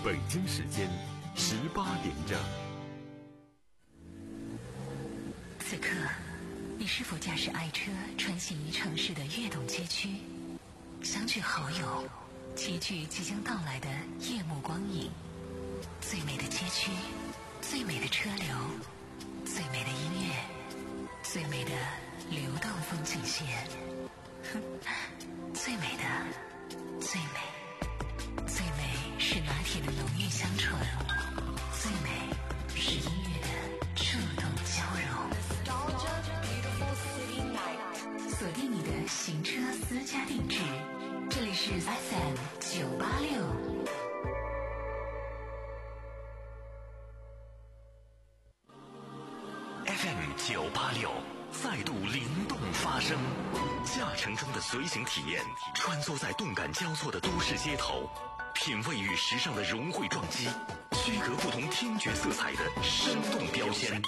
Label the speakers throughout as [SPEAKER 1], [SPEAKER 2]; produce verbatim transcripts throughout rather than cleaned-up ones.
[SPEAKER 1] 北京时间十八点整。
[SPEAKER 2] 此刻，你是否驾驶爱车穿行于城市的跃动街区，相聚好友，齐聚即将到来的夜幕光影？最美的街区，最美的车流，最美的音乐，最美的流动风景线，哼，最美的，最美，最美是拿铁的浓郁香醇，最美是音乐的触动交融。锁定你的行车私家定制，这里是 F M 九八六。
[SPEAKER 3] F M 九八六再度灵动发声，驾乘中的随行体验，穿梭在动感交错的都市街头，品味与时尚的融汇撞击，区隔不同听觉色彩的生动标签。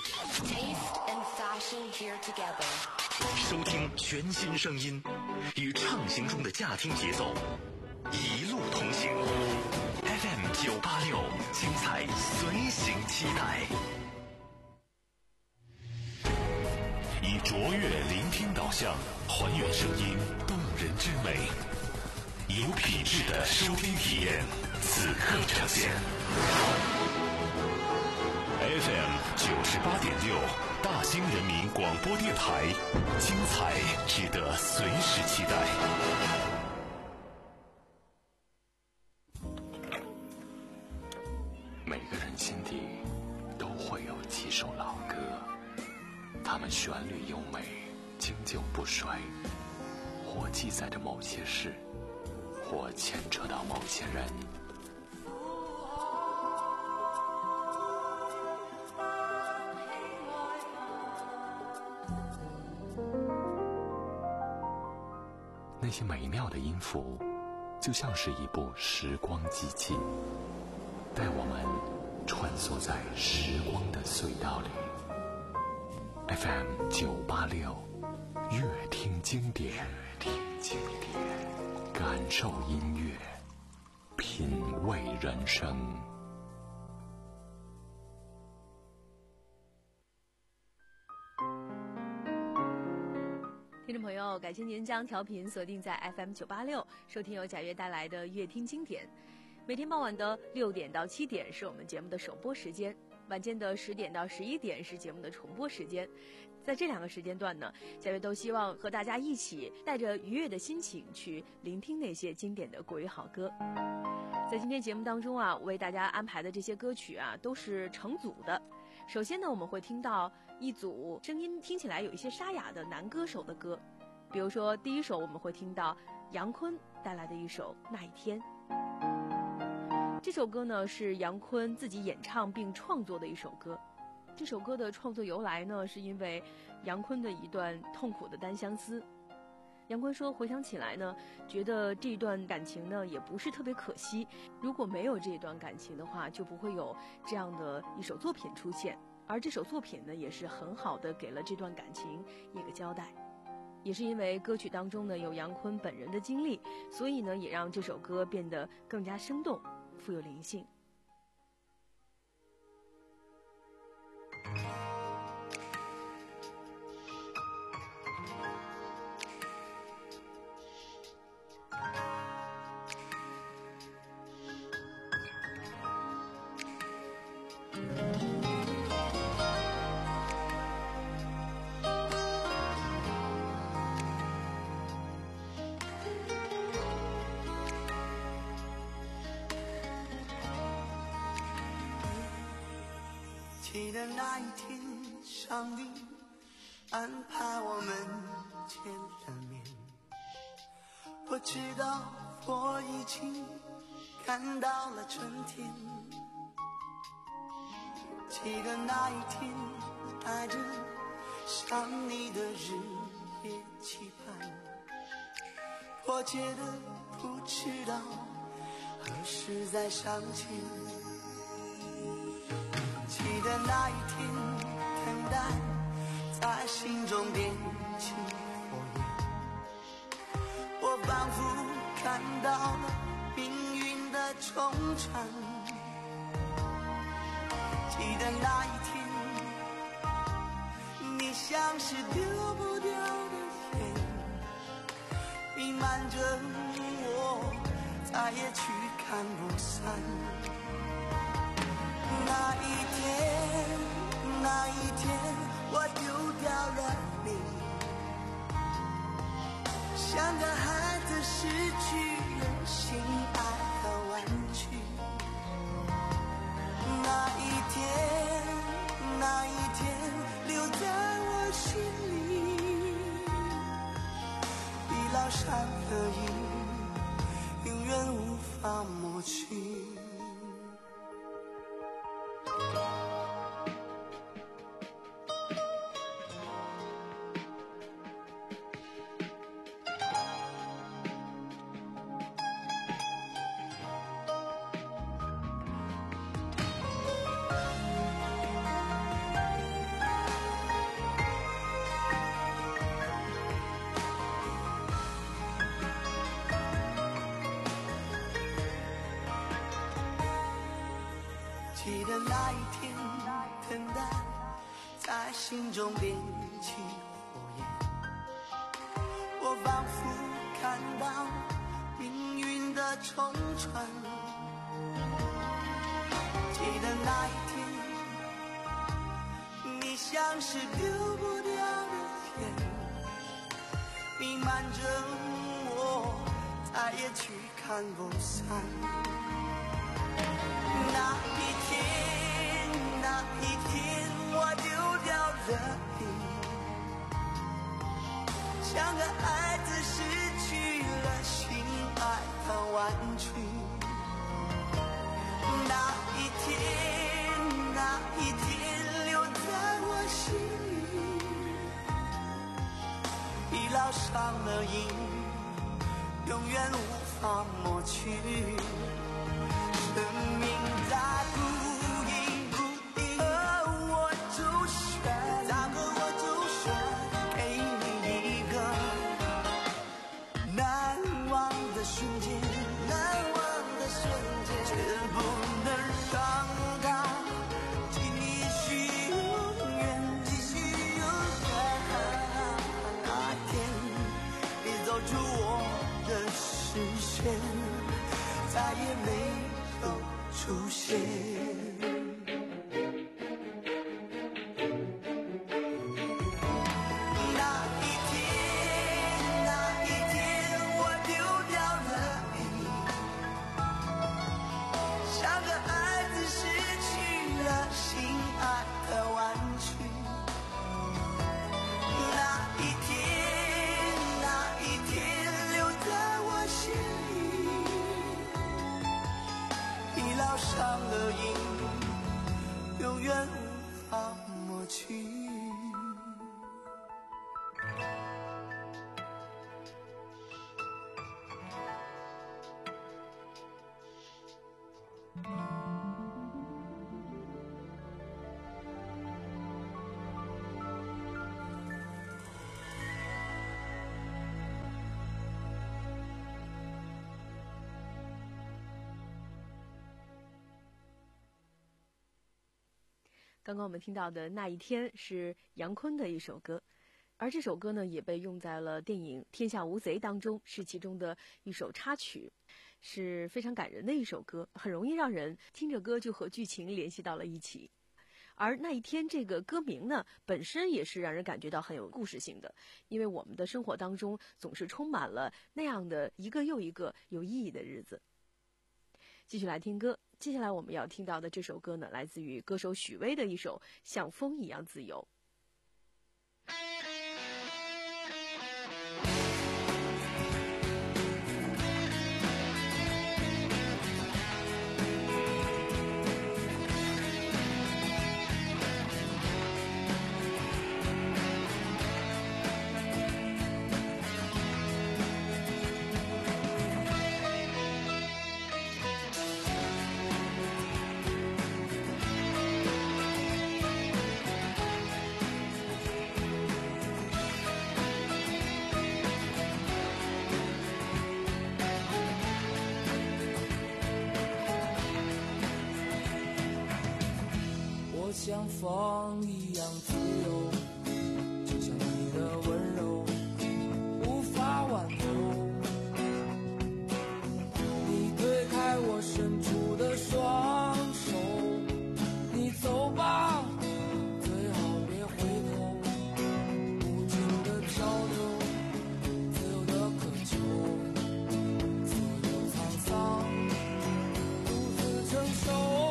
[SPEAKER 3] 收听全新声音，与畅行中的驾听节奏，一路同行。F M 九八六，精彩随行期待。以卓越聆听导向，还原声音动人之美，有品质的收听体验，此刻呈现。F M 九十八点六，大兴人民广播电台，精彩值得随时期待。每个人心底都会有几首老歌，它们旋律优美，经久不衰，或记载着某些事，或牵扯到某些人。那些美妙的音符，就像是一部时光机器，带我们穿梭在时光的隧道里。F M 九八六，乐听经典，乐听经典，感受音乐，品味人生。
[SPEAKER 4] 听众朋友，感谢您将调频锁定在 F M 九八六，收听由贾悦带来的乐听经典。每天傍晚的六点到七点是我们节目的首播时间，晚间的十点到十一点是节目的重播时间。在这两个时间段呢，贾悦都希望和大家一起带着愉悦的心情去聆听那些经典的国语好歌。在今天节目当中啊，为大家安排的这些歌曲啊，都是成组的。首先呢，我们会听到一组声音听起来有一些沙哑的男歌手的歌，比如说第一首我们会听到杨坤带来的一首《那一天》。这首歌呢是杨坤自己演唱并创作的一首歌。这首歌的创作由来呢，是因为杨坤的一段痛苦的单相思。杨坤说，回想起来呢，觉得这段感情呢也不是特别可惜，如果没有这段感情的话，就不会有这样的一首作品出现，而这首作品呢也是很好的给了这段感情一个交代。也是因为歌曲当中呢有杨坤本人的经历，所以呢也让这首歌变得更加生动，富有灵性。
[SPEAKER 5] 记得那一天，上帝安排我们见了面。我知道我已经看到了春天。记得那一天，带着想你的日夜期盼，迫切的不知道何时再相见。记得那一天，等待在心中点起火焰，我仿佛看到了命运的冲传， 记得那一天，你像是丢不掉的烟，弥漫着我，再也驱赶不散。那一天，那一天，我丢掉了你，像个孩子失去了心爱的玩具。那一天，那一天，留在我心里，已烙上了印，永远无法抹去。记得那一天，等待在心中点起火焰，我仿佛看到命运的冲穿。记得那一天，你像是丢不掉的烟，弥漫着我，再也驱赶不散。那一天，那一天，我丢掉了你，像个孩子失去了心爱的玩具。那一天，那一天，留在我心里，已烙上了印，永远无法抹去。生命在不应不应，而我周旋，咋个我周旋，给你一个难忘的瞬间，难忘的瞬间，却不能让它继续永远，继续永远。那天你走出我的视线，再也没出现。那一天，那一天，我丢掉了你，像个孩子失去了心爱的玩具。那一天，那一天，留在我心里，已烙上了印，永远无法抹去。
[SPEAKER 4] 刚刚我们听到的那一天是杨坤的一首歌，而这首歌呢也被用在了电影《天下无贼》当中，是其中的一首插曲，是非常感人的一首歌，很容易让人听着歌就和剧情联系到了一起。而那一天这个歌名呢，本身也是让人感觉到很有故事性的，因为我们的生活当中总是充满了那样的一个又一个有意义的日子。继续来听歌，接下来我们要听到的这首歌呢，来自于歌手许巍的一首《像风一样自由》。
[SPEAKER 6] 风一样自由，就像你的温柔无法挽留。你推开我伸出的双手，你走吧，最好别回头。无尽的漂流，自由的渴求，所有沧桑独自承受。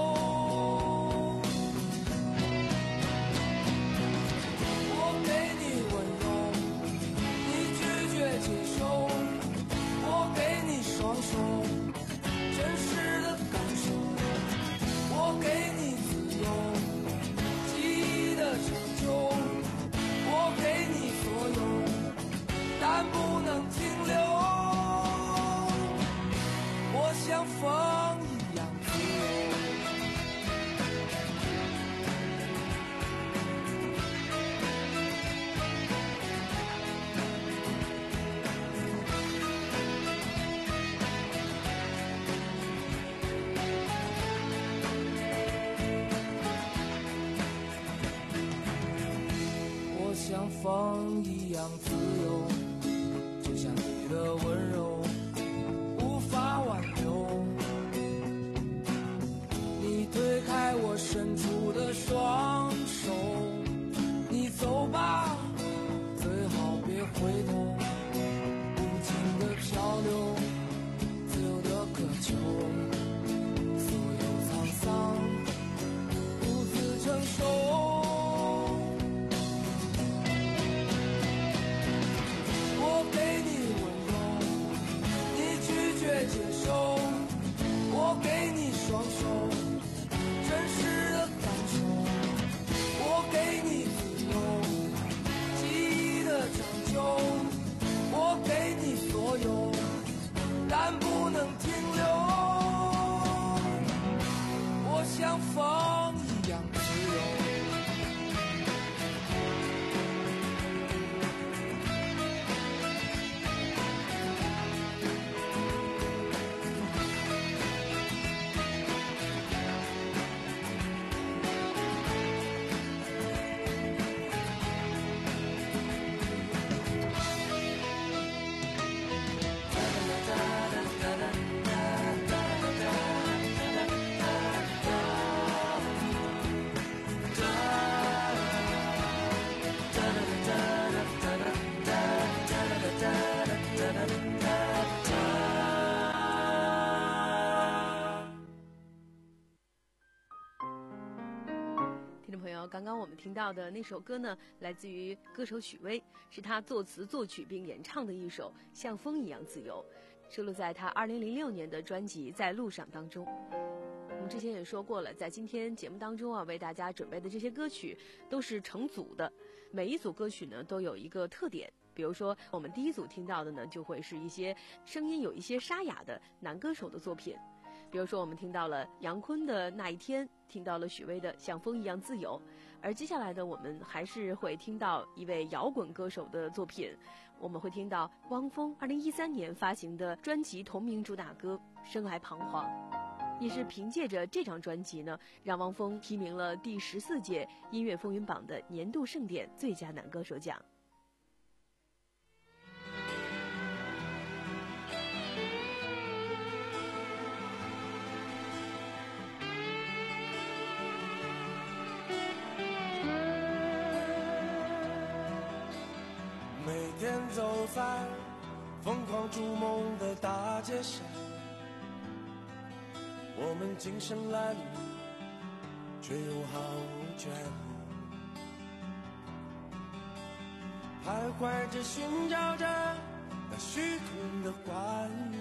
[SPEAKER 6] 像风一样自由，我像风一样自由，就像你的温柔无法挽留。你推开我伸出的双手，你走吧，最好别回头。无尽的漂流，自由的渴求，所有沧桑独自承受。我给你温柔，你拒绝接受。我给你双手，真实的感受。我给你自由，记忆的长久。我给你所有，但不能停留。我像风一样自由。
[SPEAKER 4] 刚刚我们听到的那首歌呢，来自于歌手许巍，是他作词作曲并演唱的一首《像风一样自由》，收录在他二零零六年的专辑《在路上》当中。我们之前也说过了，在今天节目当中啊，为大家准备的这些歌曲都是成组的，每一组歌曲呢都有一个特点。比如说我们第一组听到的呢，就会是一些声音有一些沙哑的男歌手的作品。比如说我们听到了杨坤的《那一天》，听到了许巍的《像风一样自由》，而接下来呢，我们还是会听到一位摇滚歌手的作品，我们会听到汪峰二零一三年发行的专辑同名主打歌《生来彷徨》，也是凭借着这张专辑呢，让汪峰提名了第十四届音乐风云榜的年度盛典最佳男歌手奖。
[SPEAKER 6] 每天走在疯狂逐梦的大街上，我们精神褴褛，却又毫无倦意，徘徊着寻找着那虚空的关于，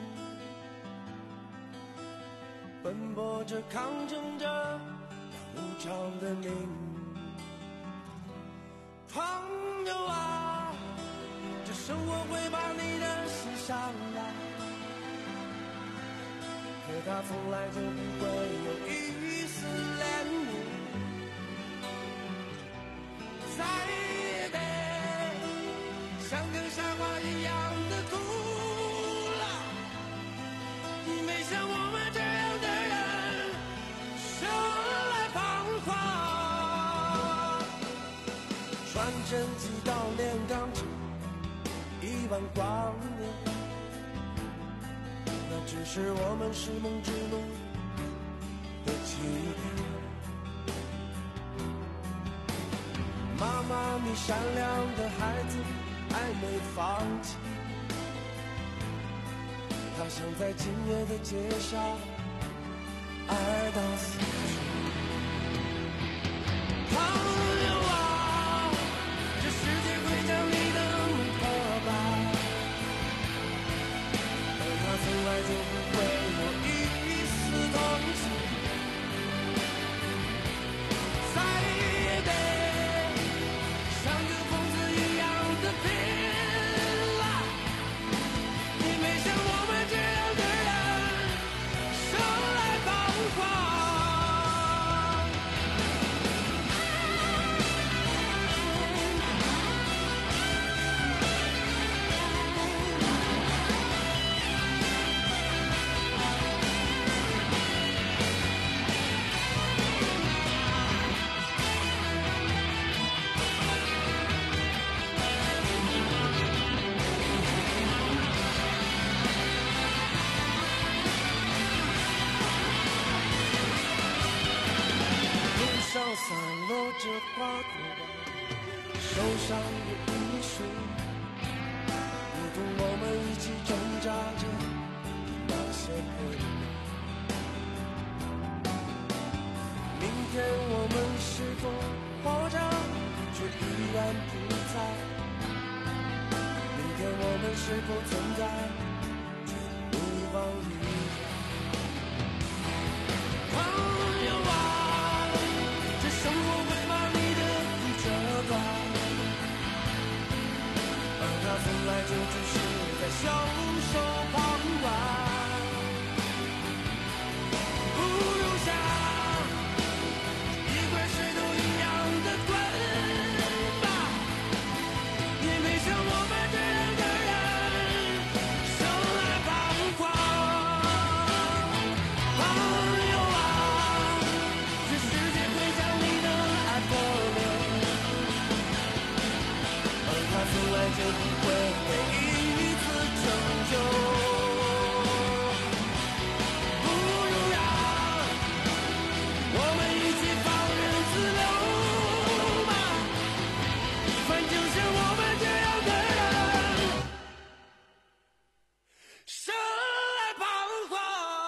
[SPEAKER 6] 奔波着抗争着那无常的命运。朋友啊，这生活会把你的心伤来，可它从来就不会有一丝怜悯。再也得像个傻瓜一样的哭了，没像我们这样的人生来彷徨。 生几道炼钢只一万光年，那只是我们是梦之路的起点。妈妈，你善良的孩子还没放弃，他想在今夜的街上爱到死去。朋友啊，这世界会将你的梦破败，而他从来就不会有一丝同情。再也得像个疯子一样的拼了，你没像我们这样的人生来彷徨。散落着花朵，手上的遗书，如同我们一起挣扎着那些陪。明天我们是否活着，却依然不在？明天我们是否存在，却无法预料。朋友啊，生活会把你的苦折断，而他从来就只是在袖手旁观。不如像一块石头一样的滚吧，也没像我们这样的人生来彷徨。朋友啊，这世界会将你的爱破灭，而他从来就不会每一次拯救。不如让我们一起放任自流吧，反正像我们这样的人生来彷徨。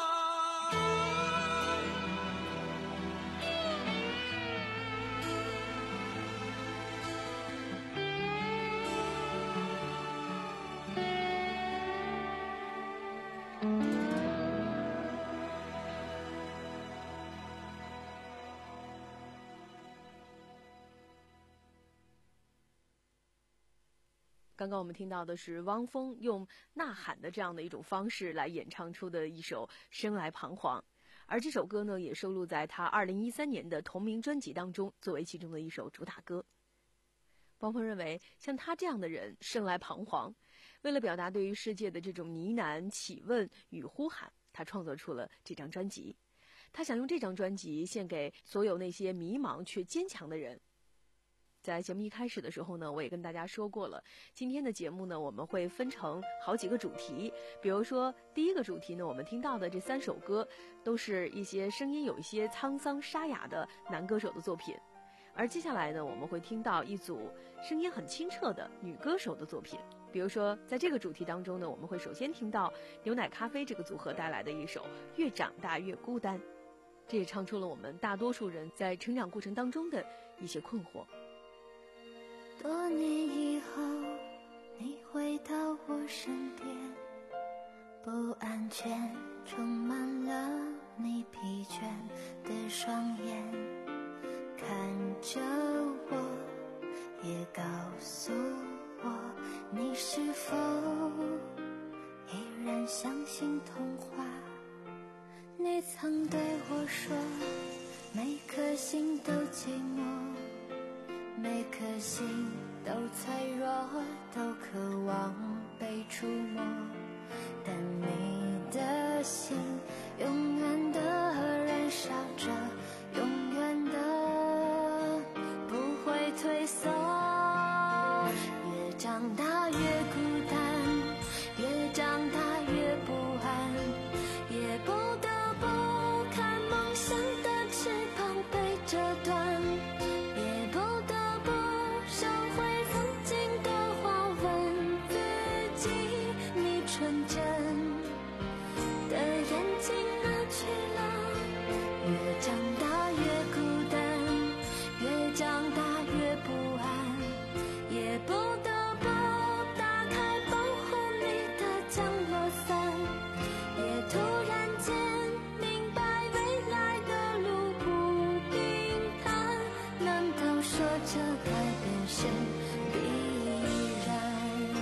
[SPEAKER 4] 刚刚我们听到的是汪峰用呐喊的这样的一种方式来演唱出的一首《生来彷徨》，而这首歌呢也收录在他二零一三年的同名专辑当中，作为其中的一首主打歌。汪峰认为，像他这样的人生来彷徨，为了表达对于世界的这种呢喃、启问与呼喊，他创作出了这张专辑。他想用这张专辑献给所有那些迷茫却坚强的人。在节目一开始的时候呢，我也跟大家说过了，今天的节目呢，我们会分成好几个主题。比如说，第一个主题呢，我们听到的这三首歌，都是一些声音有一些沧桑沙哑的男歌手的作品。而接下来呢，我们会听到一组声音很清澈的女歌手的作品。比如说，在这个主题当中呢，我们会首先听到牛奶咖啡这个组合带来的一首《越长大越孤单》，这也唱出了我们大多数人在成长过程当中的一些困惑。
[SPEAKER 7] 多年以后，你回到我身边，不安全充满了你疲倦的双眼，看着我，也告诉我，你是否依然相信童话？你曾对我说，每颗心都寂寞，每颗心都脆弱，都渴望被触摸，但你的心永远的燃烧着，永远的不会退缩。 长大越孤单，越长大越不安，也不得不打开保护你的降落伞，也突然间明白未来的路不平坦，难道说这改变是必然？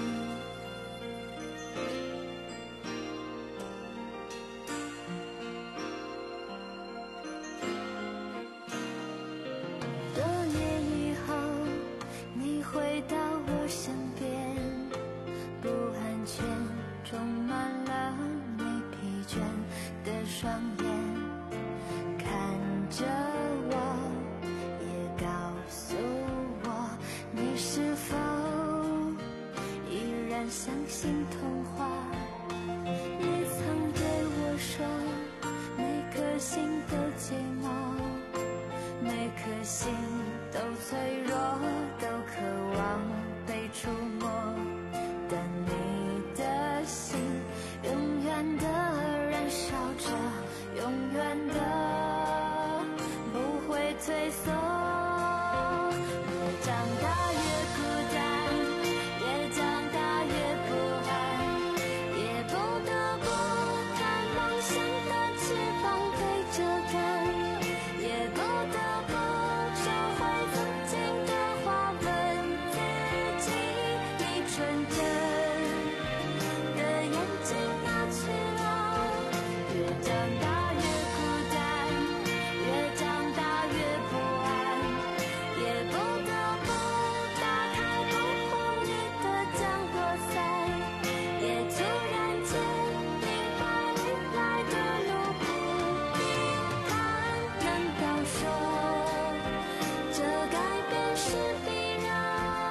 [SPEAKER 7] 多年以后你回到我身边，不安全充满了你疲倦的双眼，看着我也告诉我，你是否依然相信童话？你曾对我说，每颗心都寂寞，每颗心都脆弱，都渴望被触摸，但你的心永远的燃烧着，永远的不会退缩。越长大越孤单，越长大越不安，也不得不看梦想的翅膀被折断，也不得不收回曾经的话，问自己，你纯真的眼睛哪去了？越长大越孤单，越长大越不安，也不得不打开保护你的降落伞，也突然间明白未来的路不平坦，难道说这改变是必然？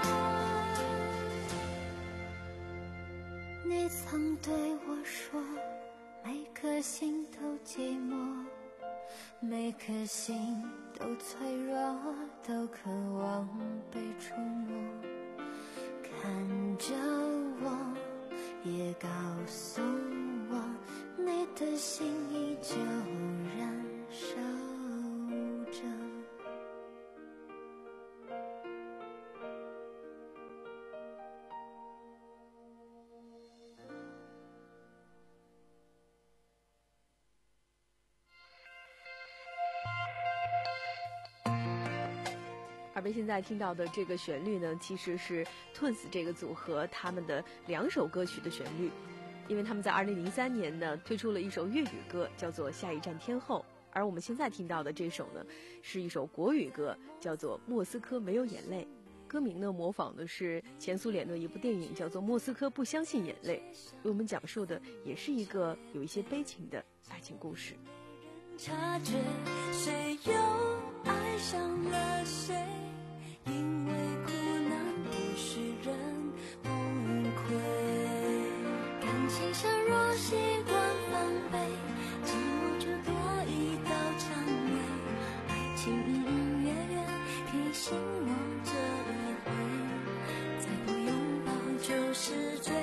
[SPEAKER 7] 你曾对我说，每颗心都寂寞，每颗心都脆弱，都渴望被触摸，看着我也告诉我，你的心依旧燃烧着。
[SPEAKER 4] 耳边现在听到的这个旋律呢，其实是 Twins 这个组合他们的两首歌曲的旋律，因为他们在二零零三年呢推出了一首粤语歌，叫做《下一站天后》，而我们现在听到的这首呢是一首国语歌，叫做《莫斯科没有眼泪》。歌名呢模仿的是前苏联的一部电影，叫做《莫斯科不相信眼泪》，为我们讲述的也是一个有一些悲情的爱情故事。
[SPEAKER 7] 察觉谁又爱上了谁，因为苦难不许人崩溃，感情上若习惯防备，寂寞就多一道蔷薇，爱情隐隐约约提醒我这一回，再不拥抱就是罪。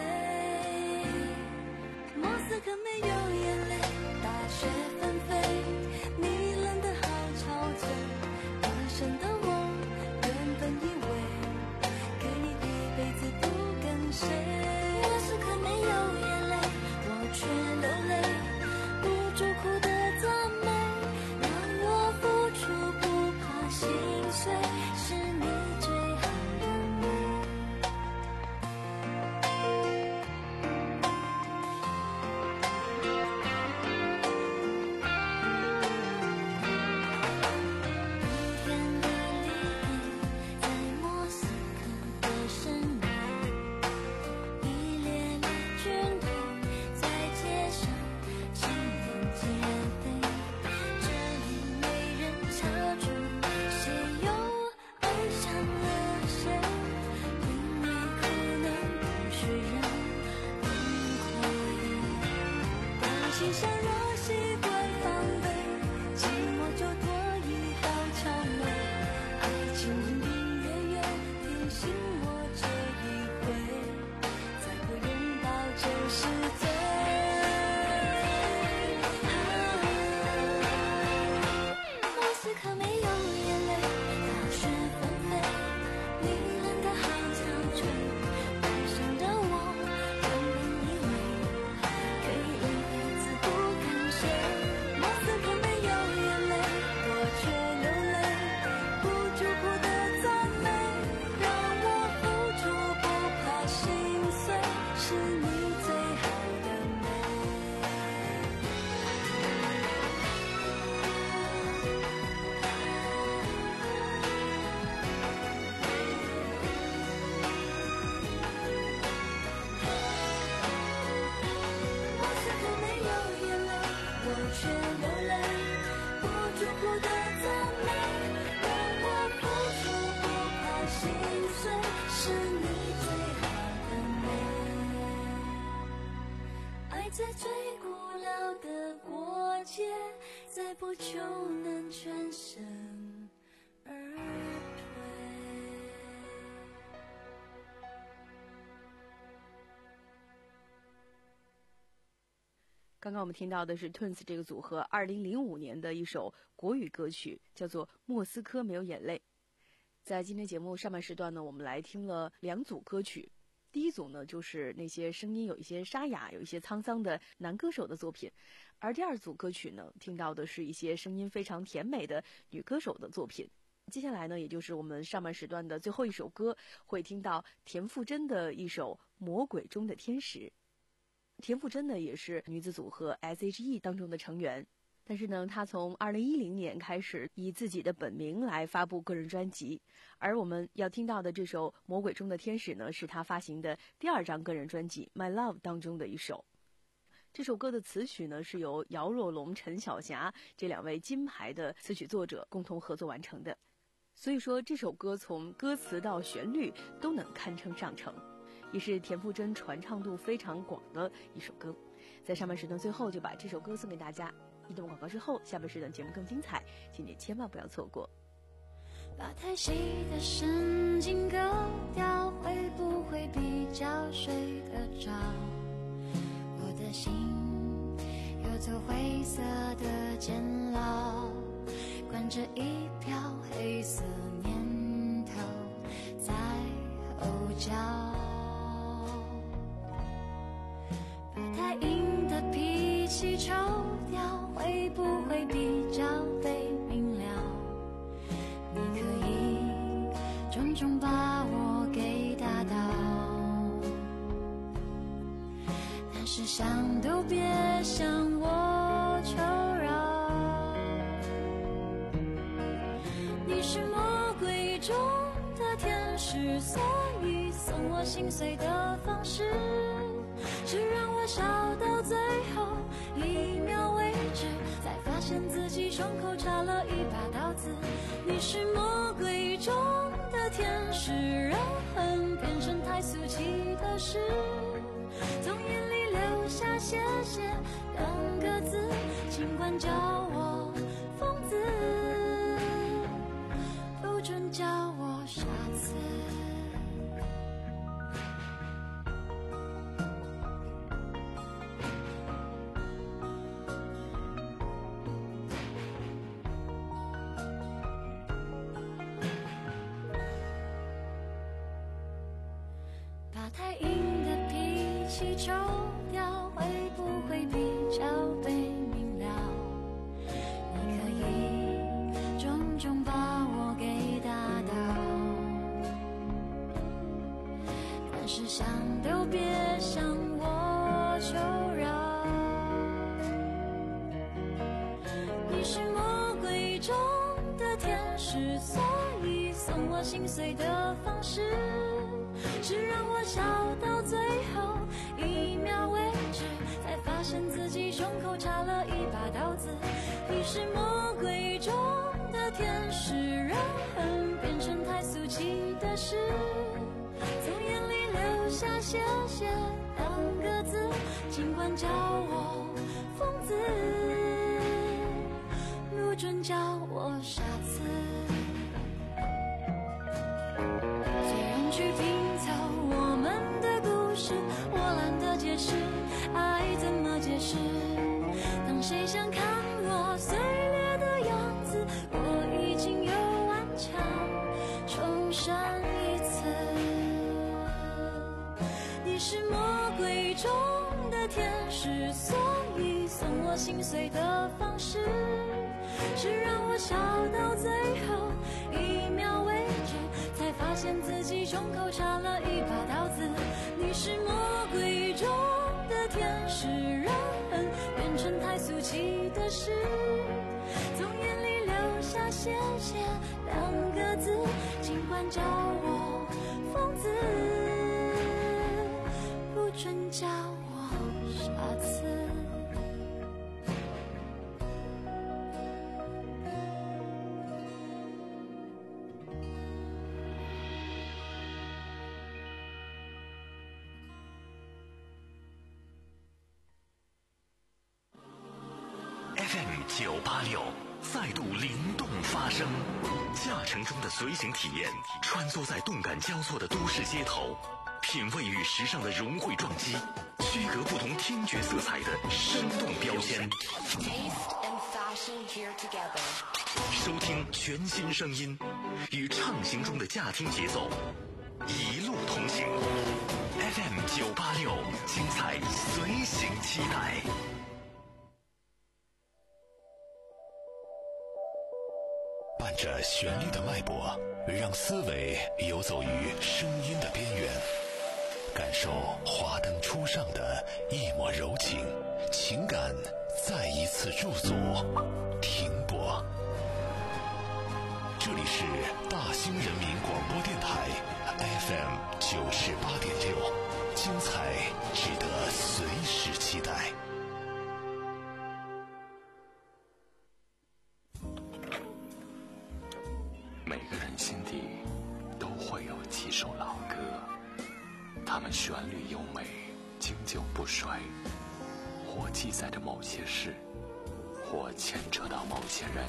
[SPEAKER 7] 莫斯科没有眼泪，大雪纷飞，你冷得好憔悴，单身的我原本以为可以一辈子不跟谁。莫斯科没有眼泪，我却流泪，不住哭的赞美，让我付出不再不就能全身而退。
[SPEAKER 4] 刚刚我们听到的是 Twins 这个组合二零零五年的一首国语歌曲，叫做《莫斯科没有眼泪》。在今天节目上半时段呢，我们来听了两组歌曲。第一组呢，就是那些声音有一些沙哑、有一些沧桑的男歌手的作品，而第二组歌曲呢，听到的是一些声音非常甜美的女歌手的作品。接下来呢，也就是我们上半时段的最后一首歌，会听到田馥甄的一首《魔鬼中的天使》。田馥甄呢，也是女子组合 S H E 当中的成员，但是呢，她从二零一零年开始以自己的本名来发布个人专辑，而我们要听到的这首《魔鬼中的天使》呢，是她发行的第二张个人专辑《My Love》当中的一首。这首歌的词曲呢，是由姚若龙、陈晓霞这两位金牌的词曲作者共同合作完成的，所以说这首歌从歌词到旋律都能堪称上乘，也是田馥甄传唱度非常广的一首歌。在上半时段最后就把这首歌送给大家。一段广告之后，下半时段节目更精彩，请你千万不要错过。
[SPEAKER 7] 把太细的神经割掉，会不会比较睡得着？我的心有座灰色的监牢，关着一瓢黑色念头在吼叫。把太硬的脾气抽掉，会不会比较被明了？你可以重重把我给打倒，但是想都别向我求饶。你是魔鬼中的天使，所以送我心碎的方式是让我笑到最后一秒为止，才发现自己胸口插了一把刀子。你是魔鬼中的天使，让恨变成太俗气的事，从眼里流下谢谢两个字，尽管叫我疯子，不准叫我傻子。太硬的脾气抽掉，会不会比较被明了？你可以重重把我给打倒，但是想都别向我求饶。你是魔鬼中的天使，所以送我心碎的方式是让我笑到最后一秒为止，才发现自己胸口插了一把刀子。你是魔鬼中的天使，让恨变成太俗气的事，从眼里流下谢谢两个字，尽管叫我疯子，不准叫我傻子。去拼凑我们的故事，我懒得解释爱怎么解释。当谁想看我碎裂的样子，我已经有顽强重生一次。你是魔鬼中的天使，所以送我心碎的方式是让我笑到最后一秒为止，才发现自己胸口插了一把刀子。你是魔鬼中的天使，让恨变成太俗气的事，从眼里流下谢谢两个字，尽管叫我疯子，不准叫我傻子。
[SPEAKER 1] F M 九八六再度灵动发声，驾乘中的随行体验，穿梭在动感交错的都市街头，品味与时尚的融汇撞击，区隔不同听觉色彩的生动标签。收听全新声音，与畅行中的驾听节奏，一路同行。F M 九八六，精彩随行期待。伴着旋律的脉搏，让思维游走于声音的边缘，感受华灯初上的一抹柔情，情感再一次驻足停泊。这里是大兴人民广播电台 F M 九十八点六，精彩值得随时期待。
[SPEAKER 3] 每个人心底都会有几首老歌，它们旋律优美，经久不衰，或记载着某些事，或牵扯到某些人。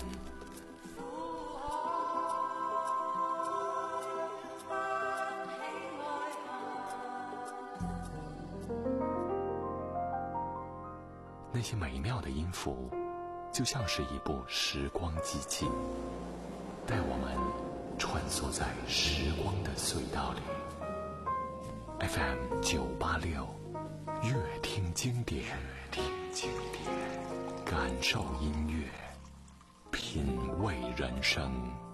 [SPEAKER 3] 那些美妙的音符，就像是一部时光机器，带我们穿梭在时光的隧道里。F M 九八六，乐听经典，乐听经典，感受音乐，品味人生。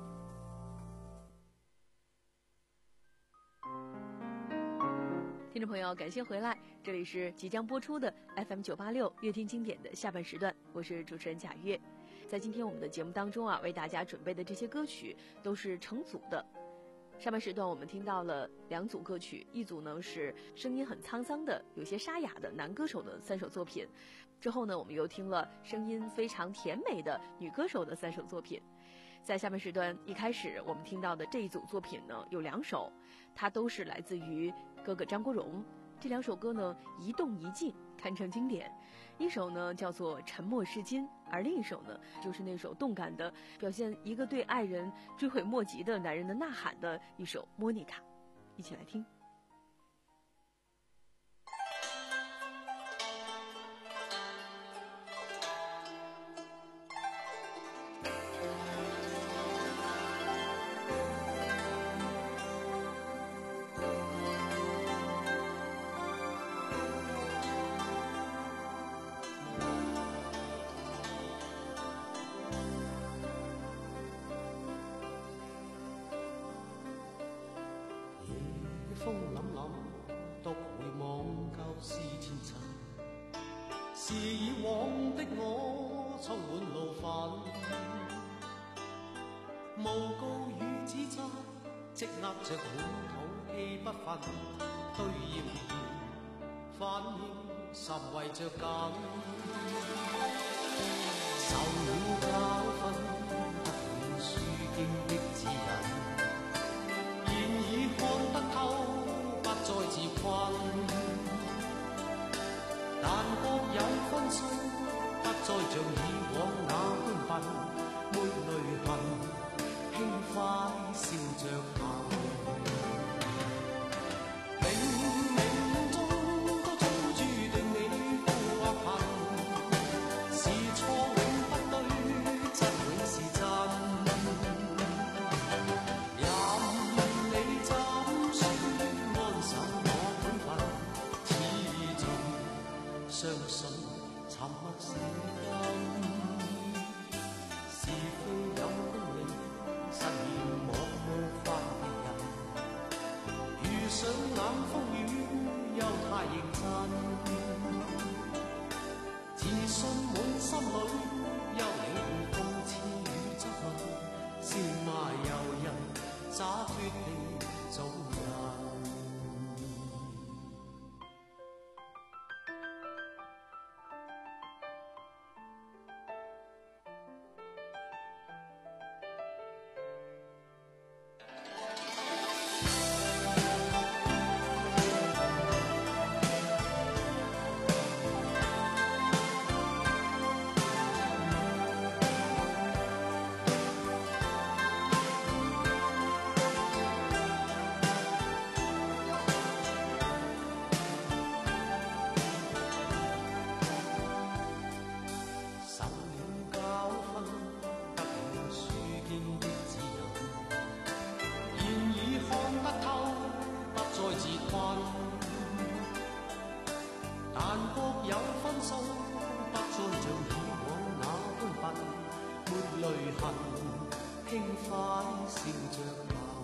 [SPEAKER 4] 听众朋友，感谢回来，这里是即将播出的 F M 九八六乐听经典的下半时段，我是主持人贾月。在今天我们的节目当中啊，为大家准备的这些歌曲都是成组的。上半时段我们听到了两组歌曲，一组呢是声音很沧桑的、有些沙哑的男歌手的三首作品，之后呢我们又听了声音非常甜美的女歌手的三首作品。在下半时段一开始我们听到的这一组作品呢有两首，它都是来自于哥哥张国荣。这两首歌呢一动一静，堪称经典。一首呢叫做《沉默是金》，而另一首呢就是那首动感的表现一个对爱人追悔莫及的男人的呐喊的一首《莫妮卡》，一起来听。
[SPEAKER 8] 風凜凜，獨回望舊事前塵，是以往的我充滿怒憤，誣告與指責，積壓着滿肚氣不憤，對謠言反應甚為着緊，受了教訓，得了書經的指引。現已看得透，不再自困。但各有分數，不再像以往那般笨，抹淚痕，輕快笑着行。冥冥中都早注定你富或貧，是錯永不對，真永是真。相信沉默是金，是非有功利，實現我無法辨行，輕快笑着流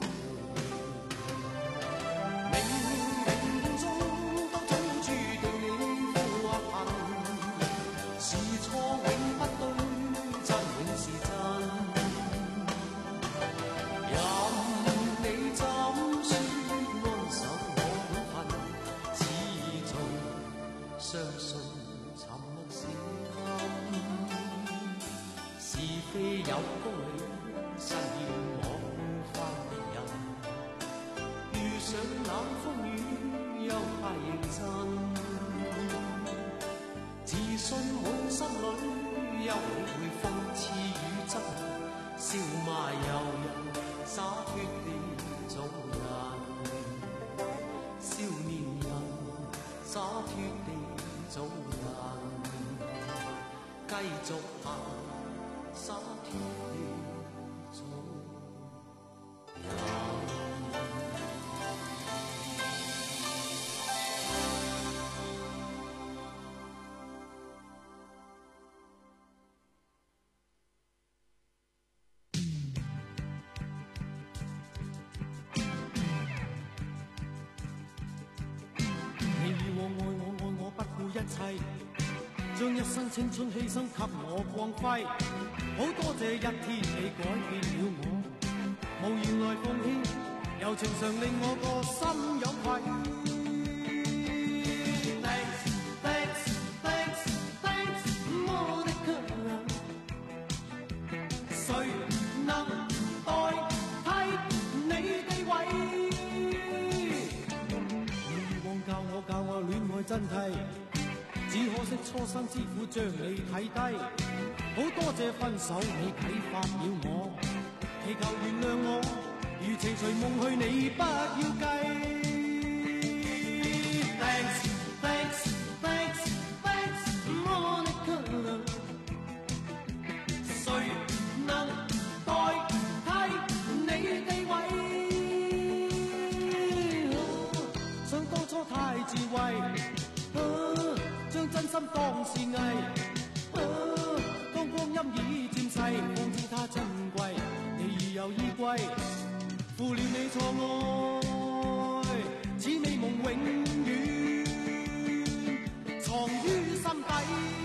[SPEAKER 8] 離。冥冥中都總注定富或貧，是錯永不對，真永是真。任你怎說安守我本分，始終相信沉默是金。是非有公理，實現我快別人。遇上冷風雨，又太認真。自信滿心裏，休理會諷刺與憎恨，笑罵由人，灑脱地做人。少年人，灑脱地做人，繼續行。灑脱地做人。你以往愛我愛我不顧一切，將一生青春犧牲給我光輝。好多謝一天你改變了我，無言來奉獻，柔情常令我個心有愧。Thanks, thanks, thanks, thanks, Monica。誰能代替你地位？你以往教我教我戀愛真諦，只可惜初生之苦將你睇低。好多謝分手你啟發了我，祈求原諒我，如情隨夢去你不要計。Thanks, thanks, thanks, thanks, Monica。誰能代替你地位？想當初太智慧，啊，將真心當是藝。光陰已漸逝，方知它珍貴。你已有依歸，負了你錯愛，此美夢永遠藏於心底。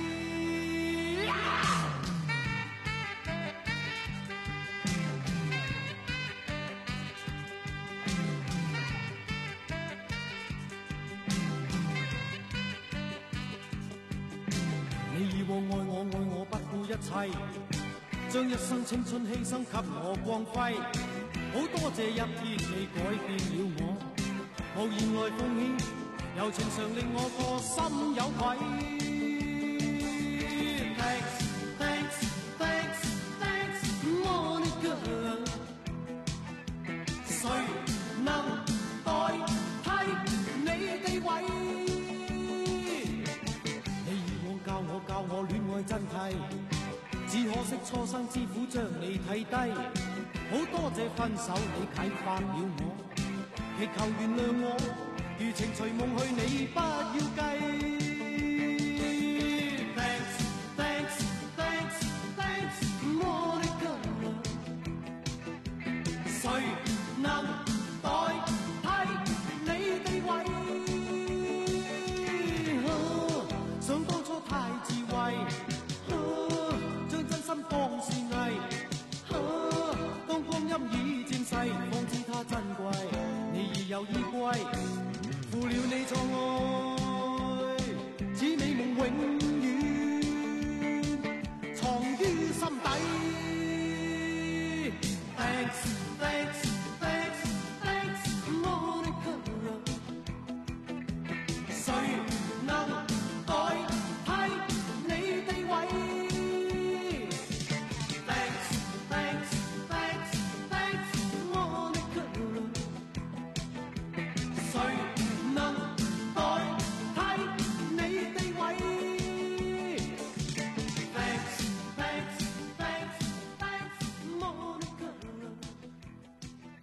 [SPEAKER 8] 你以往愛我愛我不顧一切，將一生青春犧牲給我光輝。好多謝一天你改變了我，無言來奉獻，柔情常令我個心有愧。Thanks, thanks, thanks, thanks, Monica。誰能代替你地位？教我教我戀愛真諦，只可惜初生之苦將你睇低。好多謝分手你啟發了我，祈求原諒我，如情隨夢去你不要計。Thanks, thanks, thanks, thanks, Monica。誰能代替你地位？想當初太智慧，啊，將真心當是藝，啊，當光陰已漸逝，方知它珍貴。你已有依歸，負了你錯愛，此美夢永遠藏於心底。Thanks, thanks, thanks, thanks, Monica。誰能代替你地位？ Thanks, thanks, thanks, thanks, Monica。誰能代替你地位？ Thanks, thanks, thanks, thanks, Monica。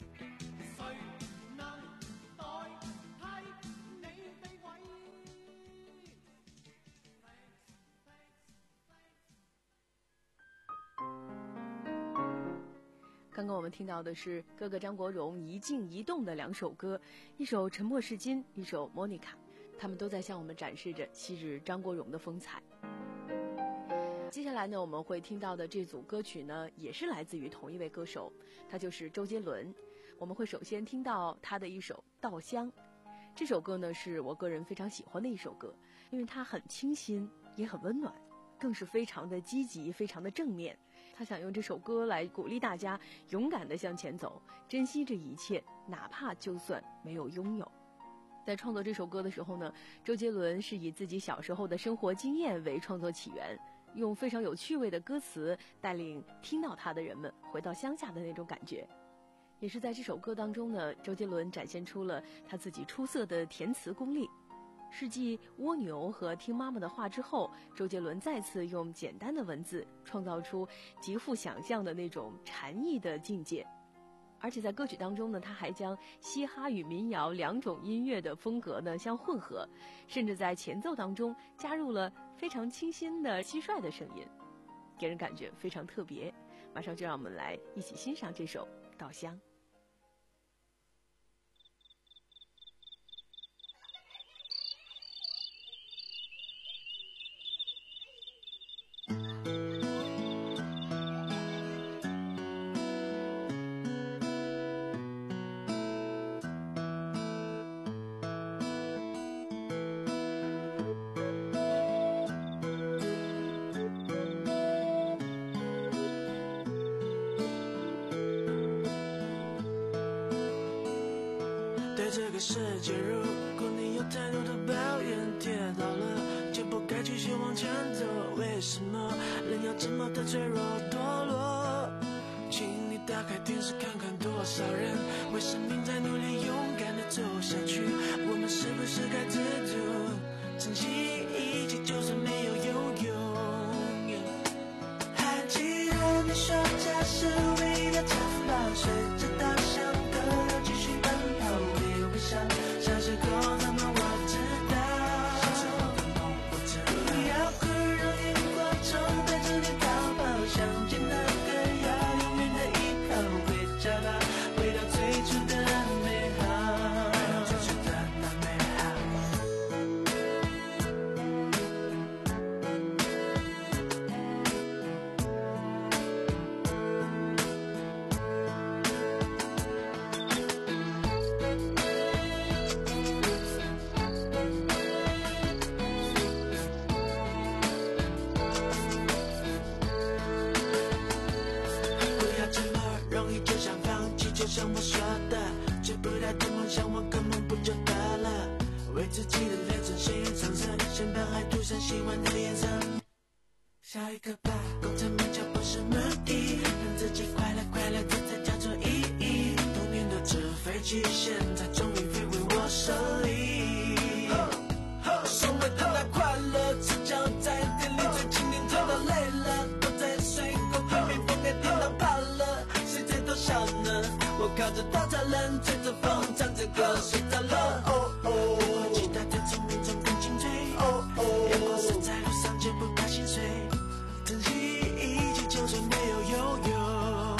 [SPEAKER 4] 刚刚我们听到的是哥哥张国荣一静一动的两首歌，一首《沉默是金》，一首《莫妮卡》，他们都在向我们展示着昔日张国荣的风采。接下来呢，我们会听到的这组歌曲呢，也是来自于同一位歌手，他就是周杰伦。我们会首先听到他的一首《稻香》，这首歌呢是我个人非常喜欢的一首歌，因为它很清新，也很温暖，更是非常的积极，非常的正面。他想用这首歌来鼓励大家勇敢地向前走，珍惜这一切，哪怕就算没有拥有。在创作这首歌的时候呢，周杰伦是以自己小时候的生活经验为创作起源，用非常有趣味的歌词带领听到他的人们回到乡下的那种感觉。也是在这首歌当中呢，周杰伦展现出了他自己出色的填词功力。是继蜗牛和听妈妈的话之后，周杰伦再次用简单的文字创造出极富想象的那种禅意的境界。而且在歌曲当中呢，他还将嘻哈与民谣两种音乐的风格呢相混合，甚至在前奏当中加入了非常清新的蟋蟀的声音，给人感觉非常特别。马上就让我们来一起欣赏这首《稻香》。
[SPEAKER 5] 对这个世界，如果你有太多的抱怨，跌倒了就不该继续往前走。为什么人要这么的脆弱堕落？请你打开电视看看，多少人为生命在努力，勇敢的走下去。我们是不是该知足，珍惜一切，就算没有拥有？还记得你说家是唯一的城堡，随着稻香歌谣继续奔跑，别微笑，小时候的梦我知道，小时候的梦我知道，不要哭，让荧光虫带着你逃跑，想见那个要永远的依靠，回家吧，回到最初的美好，回到最初的那美好。就像我说的，追不到的梦想我根本不就得了，为自己的人生鲜艳上色，先把爱涂上喜欢的颜色。下一个吧，功成名就不是目的，让自己快乐快乐，这才叫做意义。童年的纸飞机现在终于飞回我手里，所谓的那快乐只讲在店里最经典，走到累了都在水沟旁边风给电到怕了，谁在偷笑呢？我靠着稻草人，吹着风，唱着歌，睡着了。哦哦，期待在聪明中更精粹。哦哦，阳光洒在路上，就不怕心碎。珍惜一切，就算没有拥有。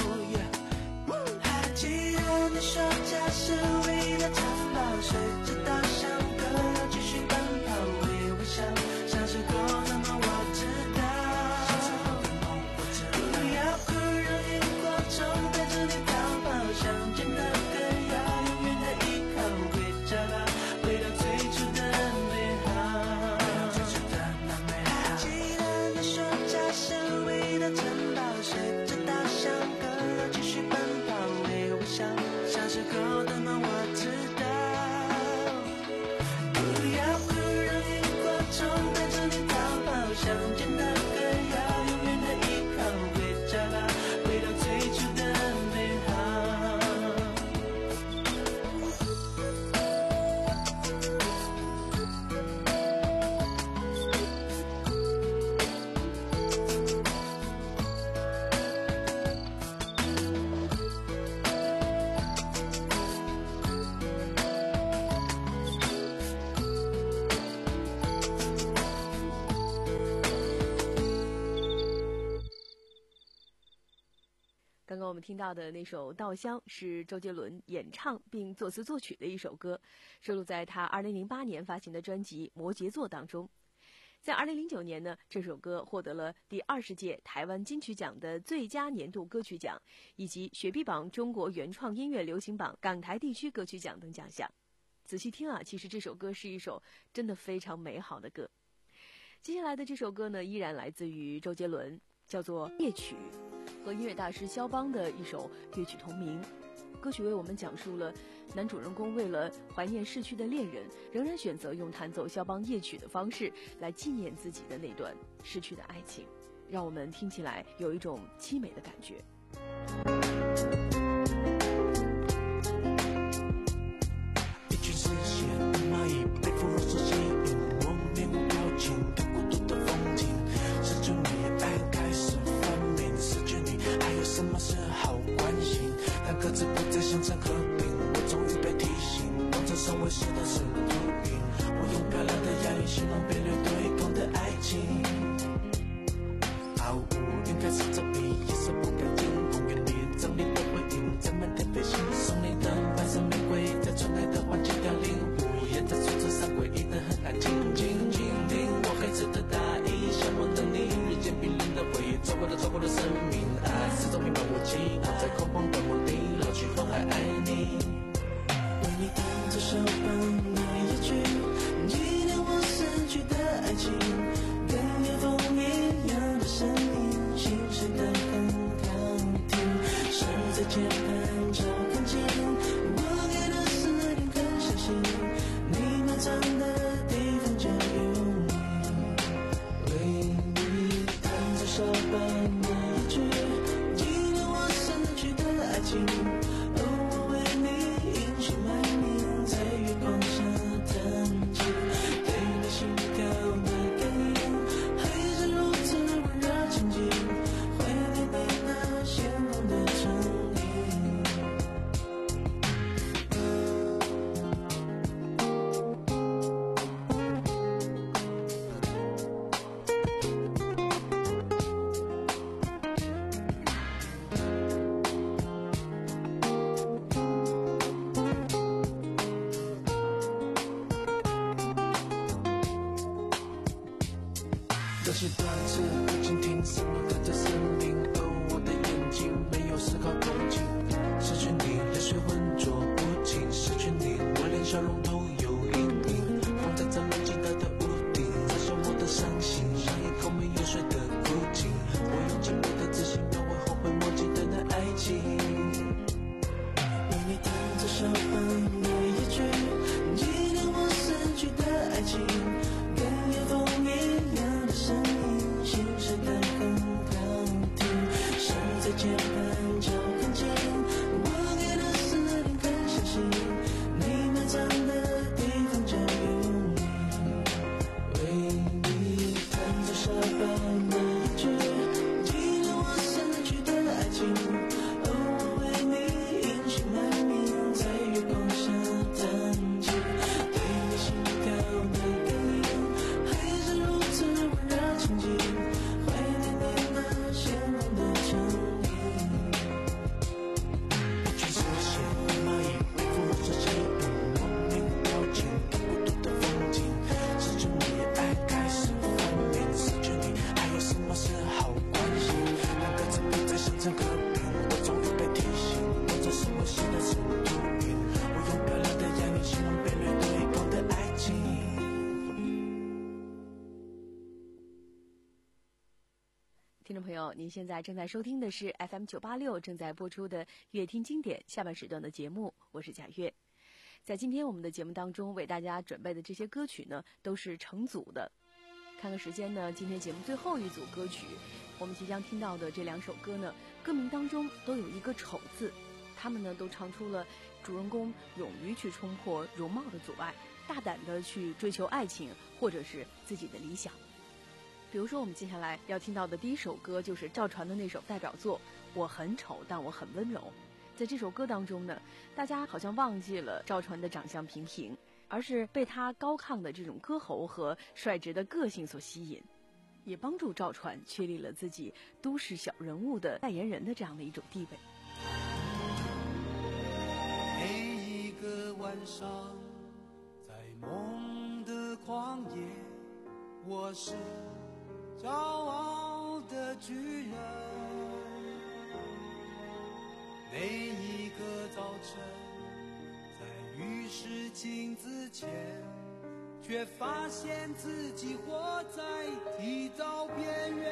[SPEAKER 5] 还记得你说家是唯一的城堡，随着稻香歌谣继续奔跑，别微笑，小时候的梦我知道，小时候的梦我知道，不要哭，让荧光虫带着你逃跑，想见那个要永远的依靠，回
[SPEAKER 4] 刚刚我们听到的那首《稻香》是周杰伦演唱并作词作曲的一首歌，收录在他二零零八年发行的专辑《摩羯座》当中。在二零零九年呢，这首歌获得了第二十届台湾金曲奖的最佳年度歌曲奖，以及雪碧榜中国原创音乐流行榜港台地区歌曲奖等奖项。仔细听啊，其实这首歌是一首真的非常美好的歌。接下来的这首歌呢，依然来自于周杰伦，叫做《夜曲》，和音乐大师肖邦的一首乐曲同名。歌曲为我们讲述了男主人公为了怀念逝去的恋人，仍然选择用弹奏肖邦夜曲的方式来纪念自己的那段逝去的爱情，让我们听起来有一种凄美的感觉。
[SPEAKER 5] 一群嗜血的蚂蚁被俘虏所吸引，我面无表情看孤独的风景，失去你爱开始分明，失去你还有什么是好关心？但各自不再想成和平，我终于被提醒，望着上位时的是秃鹰，我用漂亮的押韵形容别人对抗的爱情，毫无云开始这笔夜色不敢惊，公园里整理的回应在满天飞行，送你的白色玫瑰在窗外的环境凋零，午夜在树枝上诡异的很安静，静静听我黑色的大衣，向往的你，日渐冰冷的回忆，走过的走过的生命，爱是种平凡武器，我在空旷的墓地，老去后还爱你，为你弹着手旁的夜曲，纪念我逝去的爱情，跟夜风一样的声音，心碎的很好听，手在键盘找感情，我给的是你更相信，你埋葬的地方就有你，为你弹着手旁的夜曲，纪念我逝去的爱情，哦，我为你英雄埋名在月光下弹琴，对你心跳的感应还是如此温热亲近，怀念你那鲜红的唇印。这些段子不倾听，什么跟着生命，而我的眼睛没有丝毫同情，失去你泪水浑浊不清，失去你我连笑容都有阴影，放在这冷清的的屋顶，燃烧我的伤心，让一口没有水的孤寂，我用尽我的自信描绘后悔莫及的那爱情，为你弹着手旁的夜曲，纪念我逝去的爱情，跟夜风一样的声音，心碎的很好听，手在键盘找感情，我给的是你更相信，你埋葬的地方就有你，为你弹着手旁的夜曲，纪念我逝去的爱情，哦，我为你英雄埋名在月光下弹琴，对你心跳的感应还是如此温热亲近，怀念你那鲜红的唇印。一群嗜血的蚂蚁被俘虏所吸引，我面无表情看孤独的风景，失去你爱开始分明，失去你还有什么是好关心？但各自不再想成和平，我终于被提醒，望着是我写的是秃鹰，我用漂亮的押韵形容被掠对抗的爱情。
[SPEAKER 4] 听众朋友，您现在正在收听的是 F M 九八六正在播出的乐听经典下半时段的节目，我是贾月。在今天我们的节目当中，为大家准备的这些歌曲呢，都是成组的。看看时间呢，今天节目最后一组歌曲，我们即将听到的这两首歌呢，歌名当中都有一个丑字，他们呢都唱出了主人公勇于去冲破容貌的阻碍，大胆的去追求爱情或者是自己的理想。比如说我们接下来要听到的第一首歌就是赵传的那首代表作《我很丑但我很温柔》。在这首歌当中呢，大家好像忘记了赵传的长相平平，而是被他高亢的这种歌喉和率直的个性所吸引。 也帮助赵传确立了自己都市小人物的代言人的这样的一种地位。
[SPEAKER 5] 每一个晚上，在梦的旷野，我是骄傲的巨人。每一个早晨，在浴室镜子前，却发现自己活在剃刀边缘。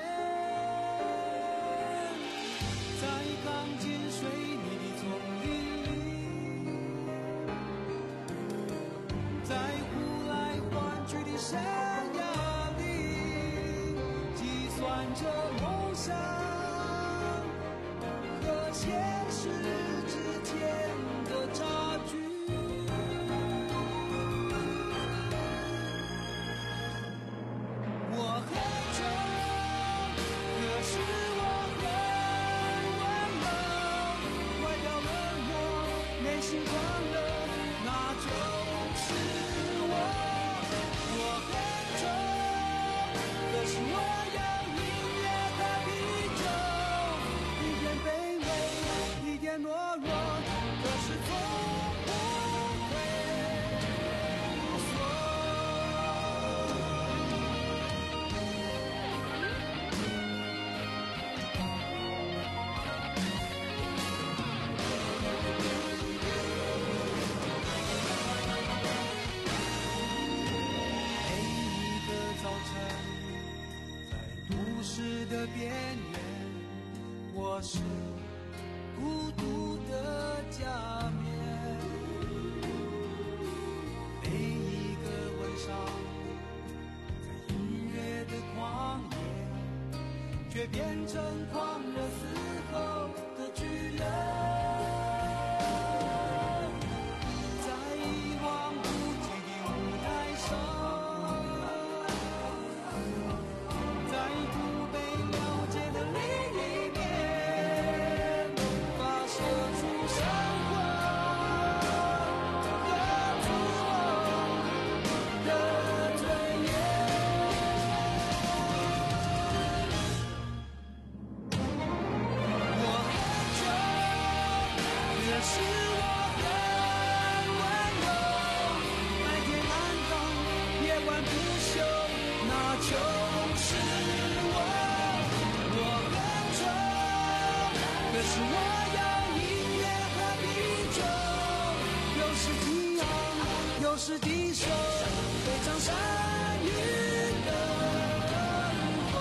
[SPEAKER 5] 在钢筋水泥的丛林里，在呼来唤去的生涯里，计算着梦想和现实之间的差距。我很丑，可是我很温柔，外表冷漠，内心狂热，那就是我。我很丑，可是我有音乐和啤酒，一点卑微，一点懦弱，可是从不会无所。的边缘，我是孤独的假面。每一个晚上，在音乐的旷野，却变成狂热嘶吼的巨人。在一望无际的舞台上，是敌手，非常善于等候。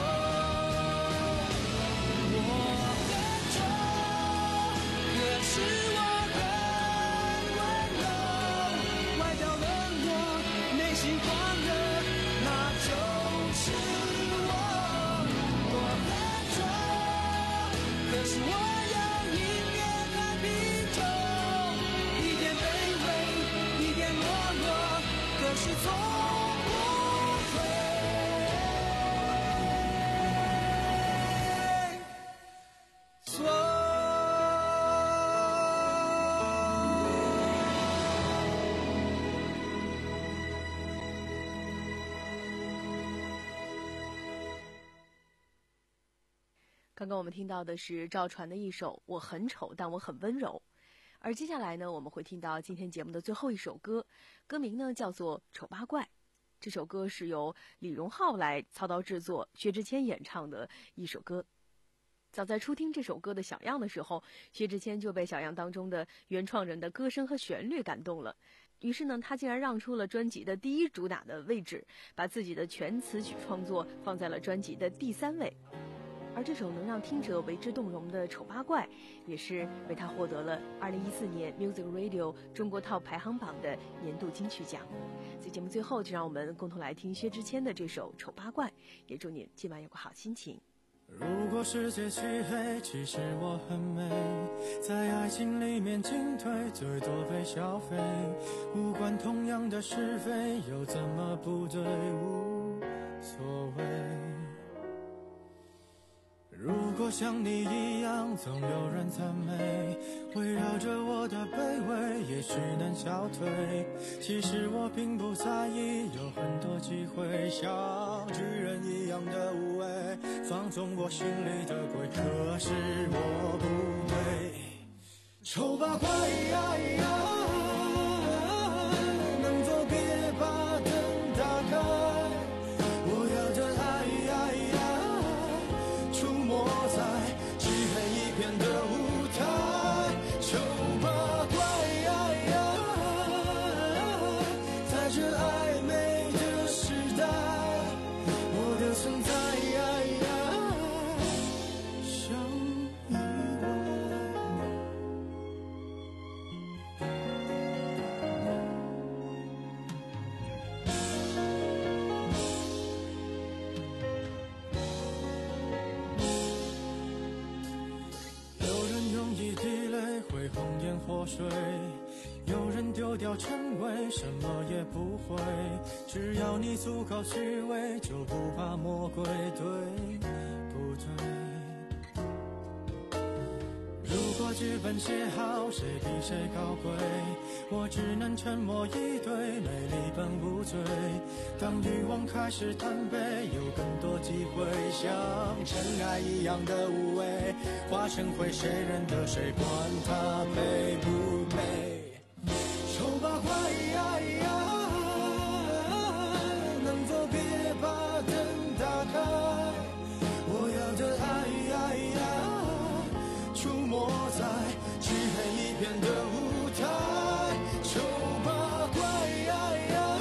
[SPEAKER 5] 我很丑，可是我很温柔，外表冷漠，内心狂热，那就是我。我很丑，可是我有音乐和啤酒，一点卑微，一点懦弱，可是从不会错。
[SPEAKER 4] 刚刚我们听到的是赵传的一首《我很丑，但我很温柔》。而接下来呢，我们会听到今天节目的最后一首歌，歌名呢叫做《丑八怪》。这首歌是由李荣浩来操刀制作，薛之谦演唱的一首歌。早在初听这首歌的小样的时候，薛之谦就被小样当中的原创人的歌声和旋律感动了。于是呢，他竟然让出了专辑的第一主打的位置，把自己的全词曲创作放在了专辑的第三位。而这首能让听者为之动容的《丑八怪》，也是为他获得了二零一四年 Music Radio 中国 Top 排行榜的年度金曲奖。在节目最后，就让我们共同来听薛之谦的这首《丑八怪》，也祝您今晚有个好心情。
[SPEAKER 9] 如果世界漆黑，其实我很美，在爱情里面进退，最多被消费，无关同样的是非，又怎么不对，无所谓。 如果像你一样总有人赞美，围绕着我的卑微也许能消退。其实我并不在意，有很多机会像巨人一样的无畏，放纵我心里的鬼，可是我不对。丑八怪呀呀，能否别把灯打开，我要的爱呀呀出没在漆黑一片的舞台。丑八怪呀呀，在这暧昧的时代，我的存在呀呀像意外。会红颜祸水，有人丢掉称谓，什么也不会。只要你足够虚伪，就不怕魔鬼，对不对？如果剧本写好，谁比谁高贵？我只能沉默以对，美丽本无罪。当欲望开始贪杯，有更多机会像尘埃一样的无畏，化成灰，谁认得谁，管他配不配。丑八怪呀呀，能否别把灯打开，我要的爱呀呀出没在漆黑一片的舞台。丑八怪呀呀，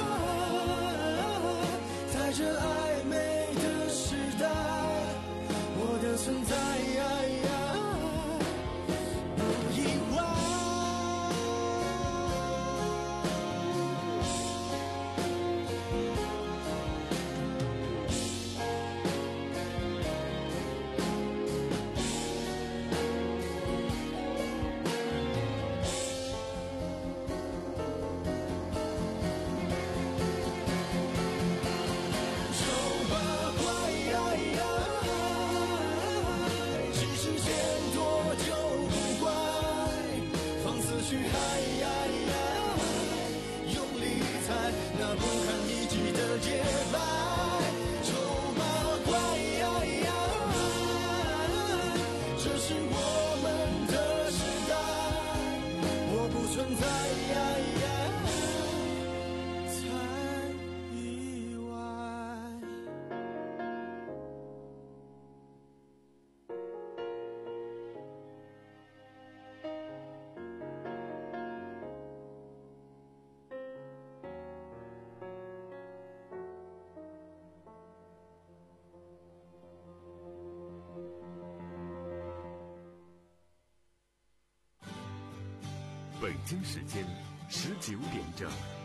[SPEAKER 9] 在这暧昧的时代，我的存在呀呀不意外。去嗨呀呀，用力踩那不堪一击的节拍。丑八怪呀呀，这是我们的时代，我不存在呀呀，才意外。
[SPEAKER 10] 北京时间十九点整。